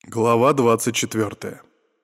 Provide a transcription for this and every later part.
Глава 24.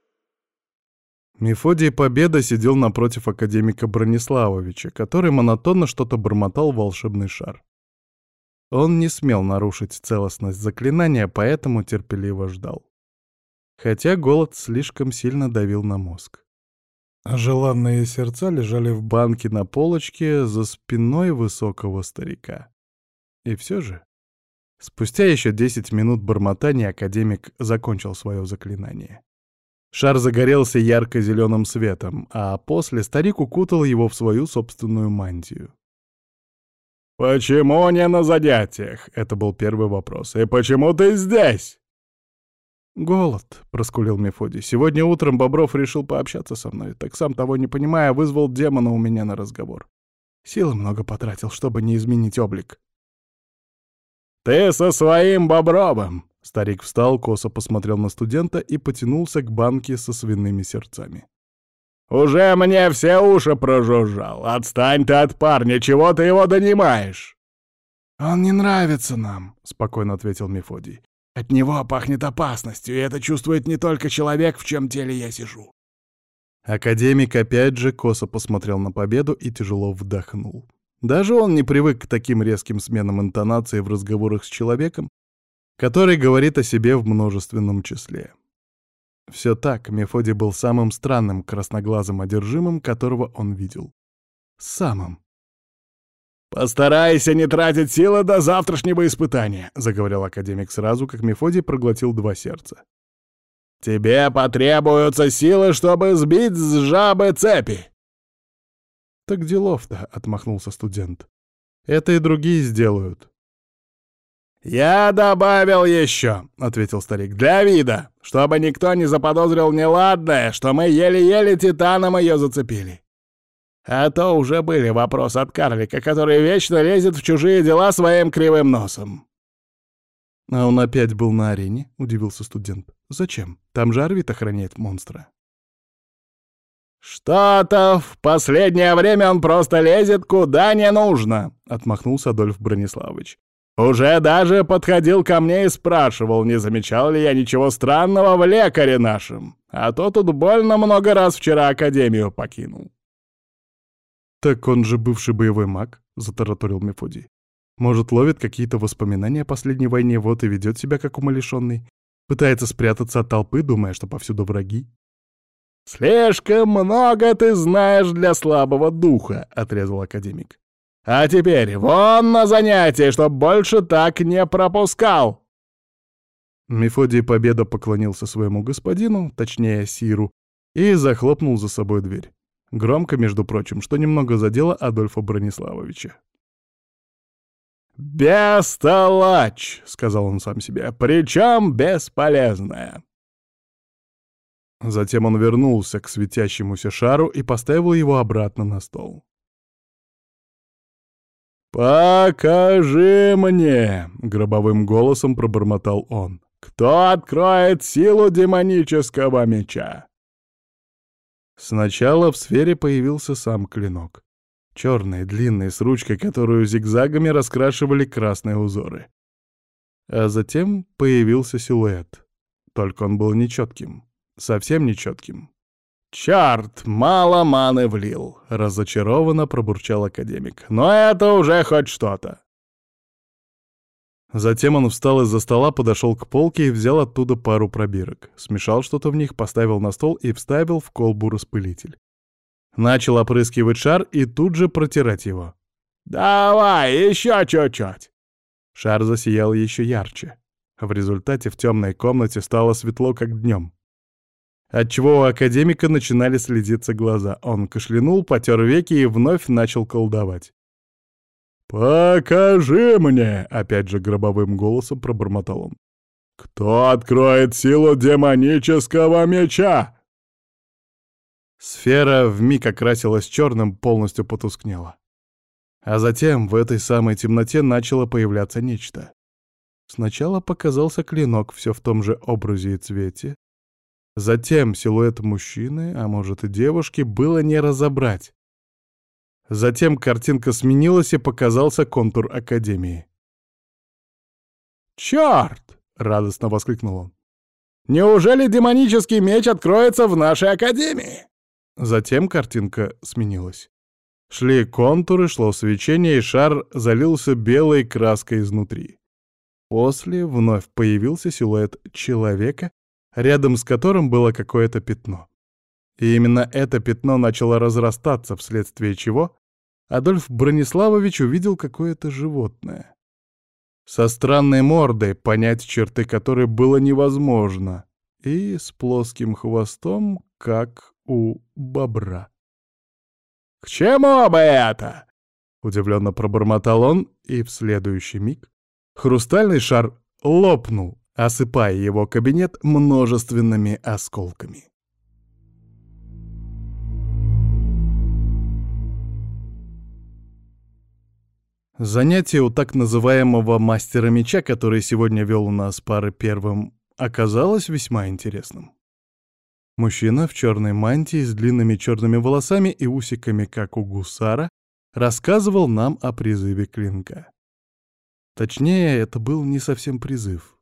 Мефодий Победа сидел напротив академика Брониславовича, который монотонно что-то бормотал в волшебный шар. Он не смел нарушить целостность заклинания, поэтому терпеливо ждал. Хотя голод слишком сильно давил на мозг. А желанные сердца лежали в банке на полочке за спиной высокого старика. И все же, спустя еще 10 минут бормотания академик закончил свое заклинание. Шар загорелся ярко-зеленым светом, а после старик укутал его в свою собственную мантию. «Почему не на занятиях?» — это был первый вопрос. «И почему ты здесь?» «Голод», — проскулил Мефодий. «Сегодня утром Бобров решил пообщаться со мной, так сам того не понимая, вызвал демона у меня на разговор. Силы много потратил, чтобы не изменить облик». «Ты со своим Бобровым!» Старик встал, косо посмотрел на студента и потянулся к банке со свиными сердцами. «Уже мне все уши прожужжал! Отстань ты от парня, чего ты его донимаешь?» «Он не нравится нам», — спокойно ответил Мефодий. «От него пахнет опасностью, и это чувствует не только человек, в чьем теле я сижу». Академик опять же косо посмотрел на Победу и тяжело вдохнул. Даже он не привык к таким резким сменам интонации в разговорах с человеком, который говорит о себе в множественном числе. Все так, Мефодий был самым странным красноглазым одержимым, которого он видел. Самым. «Постарайся не тратить силы до завтрашнего испытания», — заговорил академик сразу, как Мефодий проглотил 2 сердца. «Тебе потребуются силы, чтобы сбить с жабы цепи». «Так делов-то», — отмахнулся студент. «Это и другие сделают». «Я добавил еще», — ответил старик, — «для вида, чтобы никто не заподозрил неладное, что мы еле-еле титаном ее зацепили. А то уже были вопросы от карлика, который вечно лезет в чужие дела своим кривым носом». «А он опять был на арене?» — удивился студент. «Зачем? Там же Арвид охраняет монстра». «Что-то в последнее время он просто лезет куда не нужно», — отмахнулся Адольф Брониславович. «Уже даже подходил ко мне и спрашивал, не замечал ли я ничего странного в лекаре нашем, а то тут больно много раз вчера академию покинул». «Так он же бывший боевой маг», — затараторил Мефодий. «Может, ловит какие-то воспоминания о последней войне, вот и ведет себя как умалишенный. Пытается спрятаться от толпы, думая, что повсюду враги». «Слишком много ты знаешь для слабого духа», — отрезал академик. «А теперь вон на занятие, чтоб больше так не пропускал!» Мефодий Победа поклонился своему господину, точнее Сиру, и захлопнул за собой дверь. Громко, между прочим, что немного задело Адольфа Брониславовича. «Бестолочь!» — сказал он сам себе, — «причем бесполезная». Затем он вернулся к светящемуся шару и поставил его обратно на стол. «Покажи мне!» — гробовым голосом пробормотал он. «Кто откроет силу демонического меча?» Сначала в сфере появился сам клинок. Черный, длинный, с ручкой, которую зигзагами раскрашивали красные узоры. А затем появился силуэт. Только он был нечетким. Совсем нечетким. «Чёрт, мало маны влил!» — разочарованно пробурчал академик. «Но это уже хоть что-то!» Затем он встал из-за стола, подошел к полке и взял оттуда пару пробирок. Смешал что-то в них, поставил на стол и вставил в колбу распылитель. Начал опрыскивать шар и тут же протирать его. «Давай, еще чуть-чуть!» Шар засиял еще ярче. В результате в темной комнате стало светло, как днем. Отчего у академика начинали слезиться глаза. Он кашлянул, потер веки и вновь начал колдовать. «Покажи мне!» — опять же гробовым голосом пробормотал он. «Кто откроет силу демонического меча?» Сфера вмиг окрасилась черным, полностью потускнела. А затем в этой самой темноте начало появляться нечто. Сначала показался клинок, все в том же образе и цвете. Затем силуэт мужчины, а может и девушки, было не разобрать. Затем картинка сменилась и показался контур Академии. «Чёрт!» — радостно воскликнул он. Неужели демонический меч откроется в нашей академии?» Затем картинка сменилась. Шли контуры, шло свечение, и шар залился белой краской изнутри. После вновь появился силуэт человека, рядом с которым было какое-то пятно. И именно это пятно начало разрастаться, вследствие чего Адольф Брониславович увидел какое-то животное. Со странной мордой, понять черты которой было невозможно, и с плоским хвостом, как у бобра. «К чему бы это?» — удивленно пробормотал он, и в следующий миг хрустальный шар лопнул, осыпая его кабинет множественными осколками. Занятие у так называемого мастера меча, который сегодня вел у нас пары первым, оказалось весьма интересным. Мужчина в черной мантии с длинными черными волосами и усиками, как у гусара, рассказывал нам о призыве клинка. Точнее, это был не совсем призыв.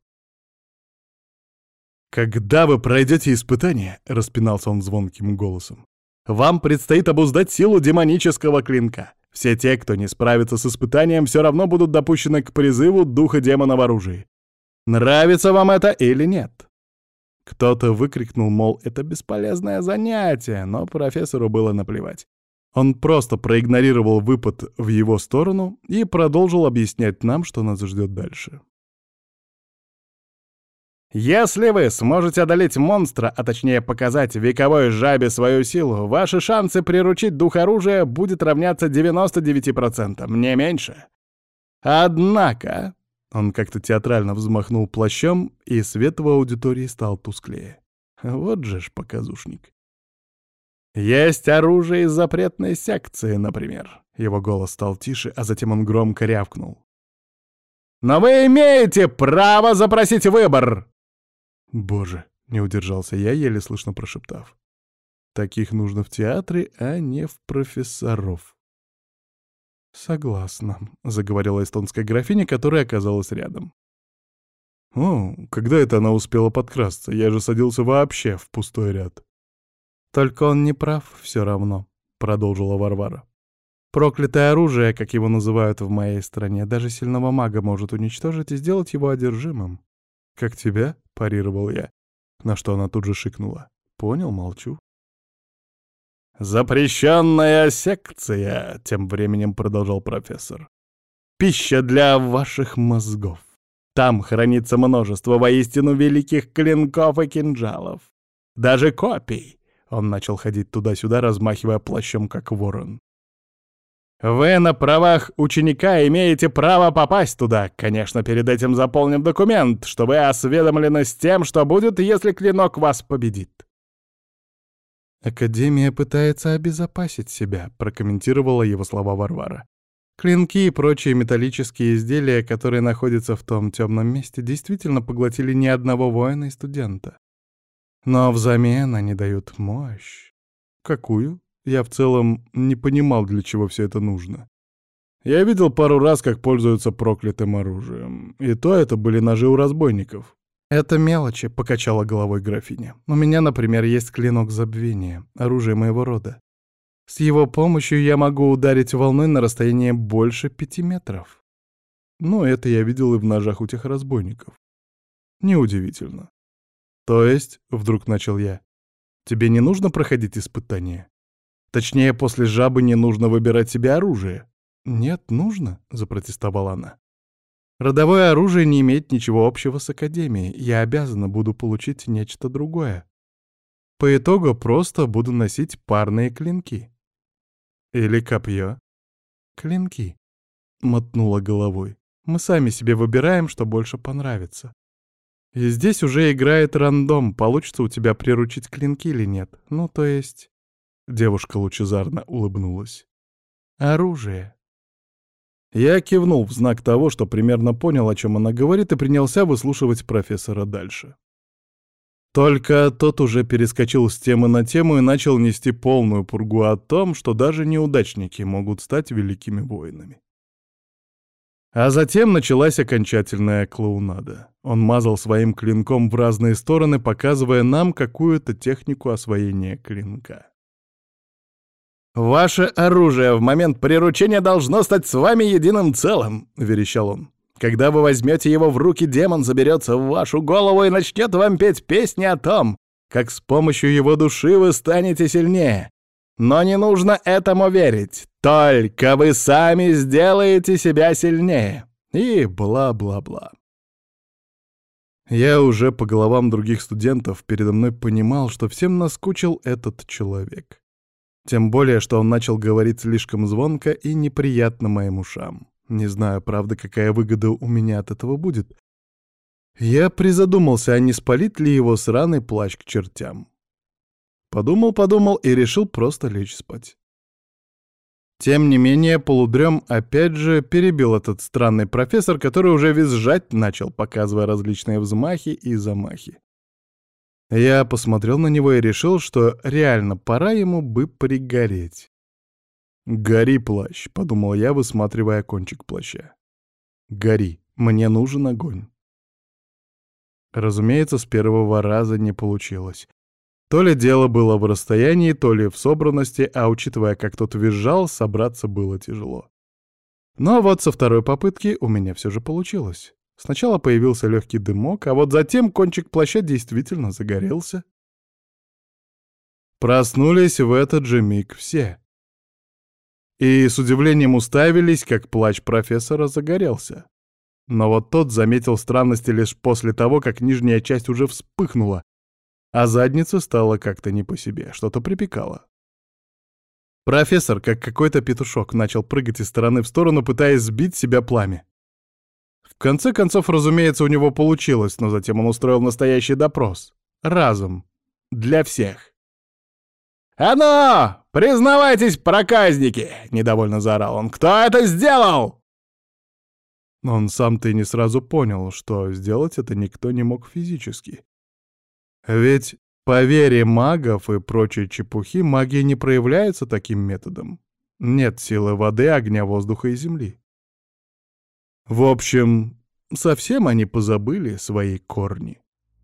«Когда вы пройдете испытание, — распинался он звонким голосом, — вам предстоит обуздать силу демонического клинка. Все те, кто не справится с испытанием, все равно будут допущены к призыву духа демона в оружии. Нравится вам это или нет?» Кто-то выкрикнул, мол, это бесполезное занятие, но профессору было наплевать. Он просто проигнорировал выпад в его сторону и продолжил объяснять нам, что нас ждет дальше. «Если вы сможете одолеть монстра, а точнее показать вековой жабе свою силу, ваши шансы приручить дух оружия будет равняться 99%, не меньше. Однако...» Он как-то театрально взмахнул плащом, и свет в аудитории стал тусклее. Вот же ж показушник. «Есть оружие из запретной секции, например». Его голос стал тише, а затем он громко рявкнул. «Но вы имеете право запросить выбор!» «Боже!» — не удержался я, еле слышно прошептав. «Таких нужно в театре, а не в профессоров». «Согласна», — заговорила эстонская графиня, которая оказалась рядом. «О, когда это она успела подкрасться? Я же садился вообще в пустой ряд». «Только он не прав все равно», — продолжила Варвара. «Проклятое оружие, как его называют в моей стране, даже сильного мага может уничтожить и сделать его одержимым». «Как тебя?» — парировал я, на что она тут же шикнула. «Понял, молчу». «Запрещенная секция», — тем временем продолжал профессор. «Пища для ваших мозгов. Там хранится множество воистину великих клинков и кинжалов. Даже копий». Он начал ходить туда-сюда, размахивая плащом, как ворон. «Вы на правах ученика имеете право попасть туда, конечно, перед этим заполнив документ, что вы осведомлены с тем, что будет, если клинок вас победит». «Академия пытается обезопасить себя», — прокомментировала его слова Варвара. «Клинки и прочие металлические изделия, которые находятся в том темном месте, действительно поглотили ни одного воина и студента. Но взамен они дают мощь. Какую? Я в целом не понимал, для чего все это нужно. Я видел пару раз, как пользуются проклятым оружием. И то это были ножи у разбойников». «Это мелочи», — покачала головой графиня. «У меня, например, есть клинок забвения, оружие моего рода. С его помощью я могу ударить волной на расстояние больше 5 метров. Ну, это я видел и в ножах у тех разбойников. Неудивительно. То есть, — вдруг начал я, — тебе не нужно проходить испытания? Точнее, после жабы не нужно выбирать себе оружие». «Нет, нужно», — запротестовала она. «Родовое оружие не имеет ничего общего с Академией. Я обязана буду получить нечто другое. По итогу просто буду носить парные клинки». «Или копье?» «Клинки», — мотнула головой. «Мы сами себе выбираем, что больше понравится. И здесь уже играет рандом, получится у тебя приручить клинки или нет. Ну, то есть...» Девушка лучезарно улыбнулась. «Оружие». Я кивнул в знак того, что примерно понял, о чем она говорит, и принялся выслушивать профессора дальше. Только тот уже перескочил с темы на тему и начал нести полную пургу о том, что даже неудачники могут стать великими воинами. А затем началась окончательная клоунада. Он мазал своим клинком в разные стороны, показывая нам какую-то технику освоения клинка. «Ваше оружие в момент приручения должно стать с вами единым целым», — верещал он. «Когда вы возьмете его в руки, демон заберется в вашу голову и начнет вам петь песни о том, как с помощью его души вы станете сильнее. Но не нужно этому верить. Только вы сами сделаете себя сильнее». И бла-бла-бла. Я уже по головам других студентов передо мной понимал, что всем наскучил этот человек. Тем более, что он начал говорить слишком звонко и неприятно моим ушам. Не знаю, правда, какая выгода у меня от этого будет. Я призадумался, а не спалит ли его сраный плащ к чертям. Подумал и решил просто лечь спать. Тем не менее, полудрем опять же перебил этот странный профессор, который уже визжать начал, показывая различные взмахи и замахи. Я посмотрел на него и решил, что реально пора ему бы пригореть. «Гори, плащ», — подумал я, высматривая кончик плаща. «Гори, мне нужен огонь». Разумеется, с первого раза не получилось. То ли дело было в расстоянии, то ли в собранности, а учитывая, как тот визжал, собраться было тяжело. Но вот со второй попытки у меня все же получилось. Сначала появился легкий дымок, а вот затем кончик плаща действительно загорелся. Проснулись в этот же миг все. И с удивлением уставились, как плащ профессора загорелся. Но вот тот заметил странности лишь после того, как нижняя часть уже вспыхнула, а задница стала как-то не по себе, что-то припекало. Профессор, как какой-то петушок, начал прыгать из стороны в сторону, пытаясь сбить с себя пламя. В конце концов, разумеется, у него получилось, но затем он устроил настоящий допрос. Разом. Для всех. «А ну! Признавайтесь, проказники!» — недовольно заорал он. «Кто это сделал?» Он сам-то и не сразу понял, что сделать это никто не мог физически. Ведь по вере магов и прочей чепухи магия не проявляется таким методом. Нет силы воды, огня, воздуха и земли. В общем, совсем они позабыли свои корни.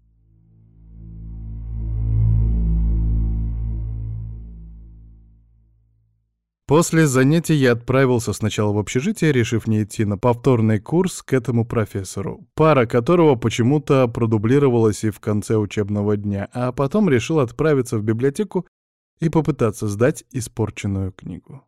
После занятий я отправился сначала в общежитие, решив не идти на повторный курс к этому профессору, пара которого почему-то продублировалась и в конце учебного дня, а потом решил отправиться в библиотеку и попытаться сдать испорченную книгу.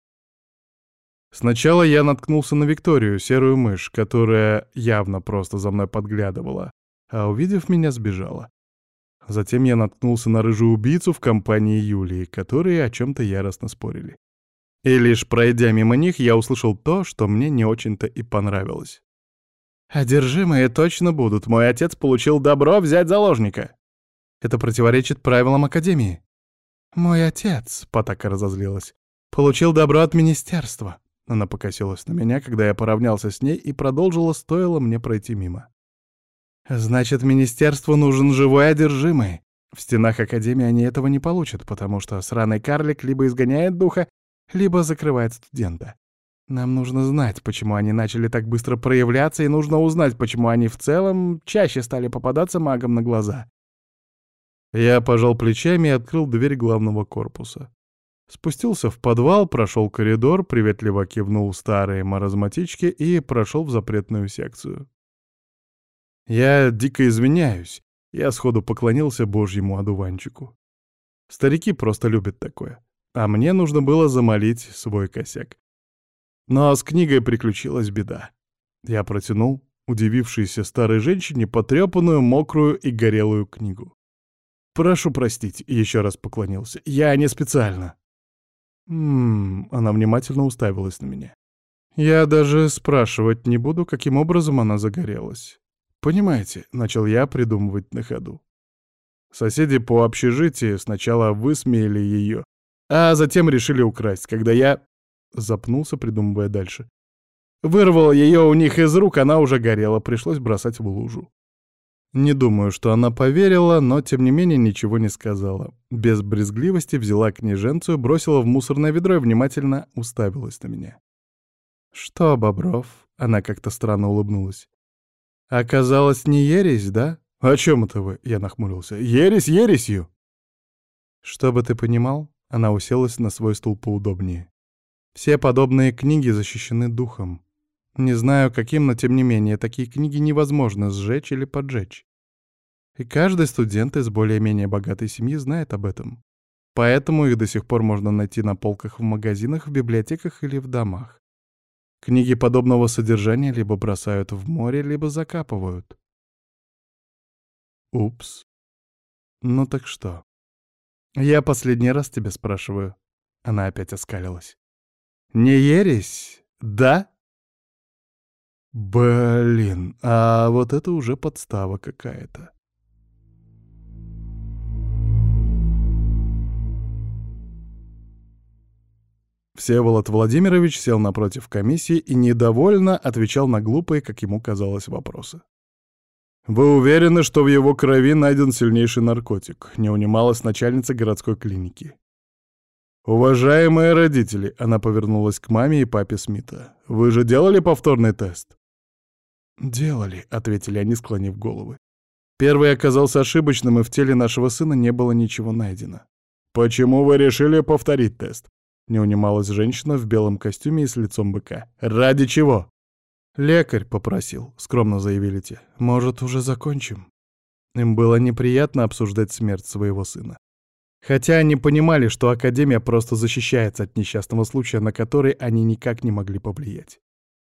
Сначала я наткнулся на Викторию, серую мышь, которая явно просто за мной подглядывала, а увидев меня, сбежала. Затем я наткнулся на рыжую убийцу в компании Юлии, которые о чем-то яростно спорили. И лишь пройдя мимо них, я услышал то, что мне не очень-то и понравилось. «Одержимые точно будут. Мой отец получил добро взять заложника. Это противоречит правилам Академии». «Мой отец», — Потака разозлилась, — «получил добро от министерства». Она покосилась на меня, когда я поравнялся с ней, и продолжила, стоило мне пройти мимо. «Значит, министерству нужен живой одержимый. В стенах Академии они этого не получат, потому что сраный карлик либо изгоняет духа, либо закрывает студента. Нам нужно знать, почему они начали так быстро проявляться, и нужно узнать, почему они в целом чаще стали попадаться магам на глаза». Я пожал плечами и открыл дверь главного корпуса. Спустился в подвал, прошел коридор, приветливо кивнул старой маразматичке и прошел в запретную секцию. «Я дико извиняюсь», — я сходу поклонился божьему одуванчику. Старики просто любят такое, а мне нужно было замолить свой косяк. Но с книгой приключилась беда. Я протянул удивившейся старой женщине потрепанную, мокрую и горелую книгу. «Прошу простить», — еще раз поклонился, — «я не специально». Она внимательно уставилась на меня. Я даже спрашивать не буду, каким образом она загорелась. «Понимаете», — начал я придумывать на ходу. Соседи по общежитию сначала высмеяли ее, а затем решили украсть, когда я... Запнулся, придумывая дальше. Вырвал ее у них из рук, она уже горела, пришлось бросать в лужу. Не думаю, что она поверила, но тем не менее ничего не сказала. Без брезгливости взяла княженцию, бросила в мусорное ведро и внимательно уставилась на меня. «Что, Бобров, Она как-то странно улыбнулась. Оказалось, не ересь, да? О чем это вы? Я нахмурился. Ересь ересью. Чтобы ты понимал, она уселась на свой стул поудобнее. Все подобные книги защищены духом. Не знаю каким, но тем не менее, такие книги невозможно сжечь или поджечь. И каждый студент из более-менее богатой семьи знает об этом. Поэтому их до сих пор можно найти на полках в магазинах, в библиотеках или в домах. Книги подобного содержания либо бросают в море, либо закапывают. Упс. Ну так что? Я последний раз тебя спрашиваю. Она опять оскалилась. Не ересь, да? Блин, а вот это уже подстава какая-то. Всеволод Владимирович сел напротив комиссии и недовольно отвечал на глупые, как ему казалось, вопросы. «Вы уверены, что в его крови найден сильнейший наркотик?» — не унималась начальница городской клиники. «Уважаемые родители», — она повернулась к маме и папе Смита, — «вы же делали повторный тест?» «Делали», — ответили они, склонив головы. «Первый оказался ошибочным, и в теле нашего сына не было ничего найдено». «Почему вы решили повторить тест?» — не унималась женщина в белом костюме и с лицом быка. «Ради чего?» «Лекарь попросил», — скромно заявили те. «Может, уже закончим?» Им было неприятно обсуждать смерть своего сына. Хотя они понимали, что Академия просто защищается от несчастного случая, на который они никак не могли повлиять.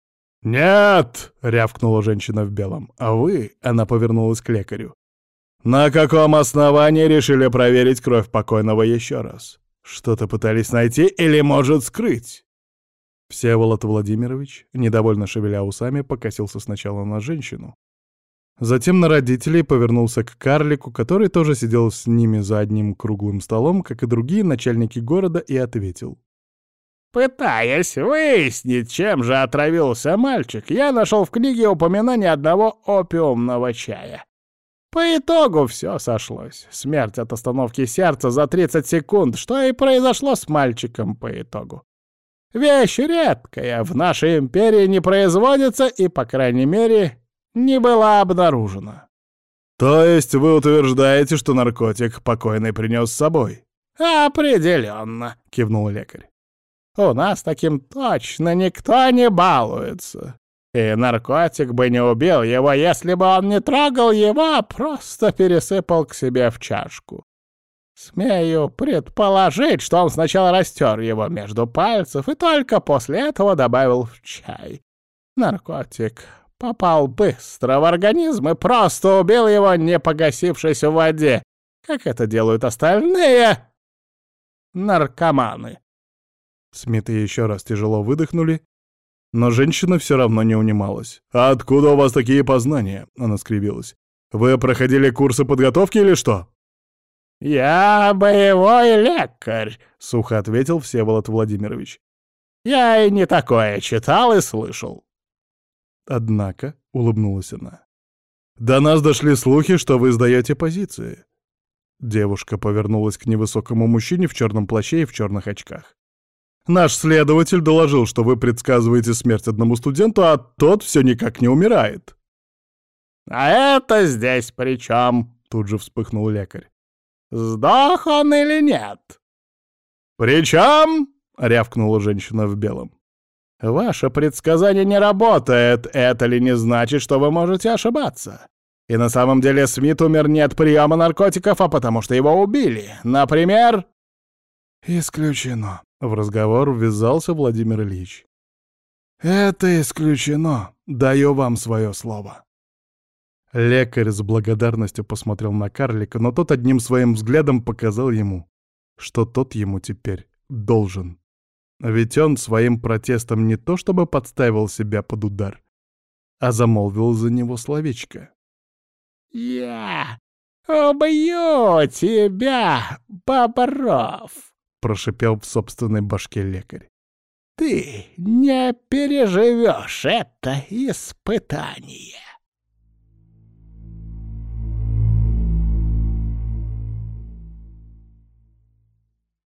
«Нет!» — рявкнула женщина в белом. «А вы?» — она повернулась к лекарю. «На каком основании решили проверить кровь покойного еще раз? Что-то пытались найти или, может, скрыть?» Всеволод Владимирович, недовольно шевеля усами, покосился сначала на женщину, затем на родителей, повернулся к карлику, который тоже сидел с ними за одним круглым столом, как и другие начальники города, и ответил. «Пытаясь выяснить, чем же отравился мальчик, я нашел в книге упоминание одного опиумного чая. По итогу все сошлось. Смерть от остановки сердца за 30 секунд, что и произошло с мальчиком по итогу. Вещь редкая, в нашей империи не производится и, по крайней мере, не была обнаружена». «То есть вы утверждаете, что наркотик покойный принес с собой?» «Определенно», — кивнул лекарь. «У нас таким точно никто не балуется. И наркотик бы не убил его, если бы он не трогал его, а просто пересыпал к себе в чашку. Смею предположить, что он сначала растер его между пальцев и только после этого добавил в чай. Наркотик попал быстро в организм и просто убил его, не погасившись в воде, как это делают остальные наркоманы». Смиты еще раз тяжело выдохнули, но женщина все равно не унималась. «А откуда у вас такие познания?» — она скривилась. «Вы проходили курсы подготовки или что?» «Я боевой лекарь», — сухо ответил Всеволод Владимирович. «Я и не такое читал и слышал». «Однако», — улыбнулась она, — «до нас дошли слухи, что вы сдаете позиции». Девушка повернулась к невысокому мужчине в черном плаще и в черных очках. «Наш следователь доложил, что вы предсказываете смерть одному студенту, а тот все никак не умирает». «А это здесь при чем?» — тут же вспыхнул лекарь. «Сдох он или нет?» «При чем?» — рявкнула женщина в белом. «Ваше предсказание не работает. Это ли не значит, что вы можете ошибаться? И на самом деле Смит умер не от приема наркотиков, а потому что его убили. Например...» «Исключено», — в разговор ввязался Владимир Ильич. «Это исключено. Даю вам свое слово». Лекарь с благодарностью посмотрел на карлика, но тот одним своим взглядом показал ему, что тот ему теперь должен. Ведь он своим протестом не то чтобы подставил себя под удар, а замолвил за него словечко. «Я убью тебя, Бобров!» — прошипел в собственной башке лекарь. «Ты не переживешь это испытание!»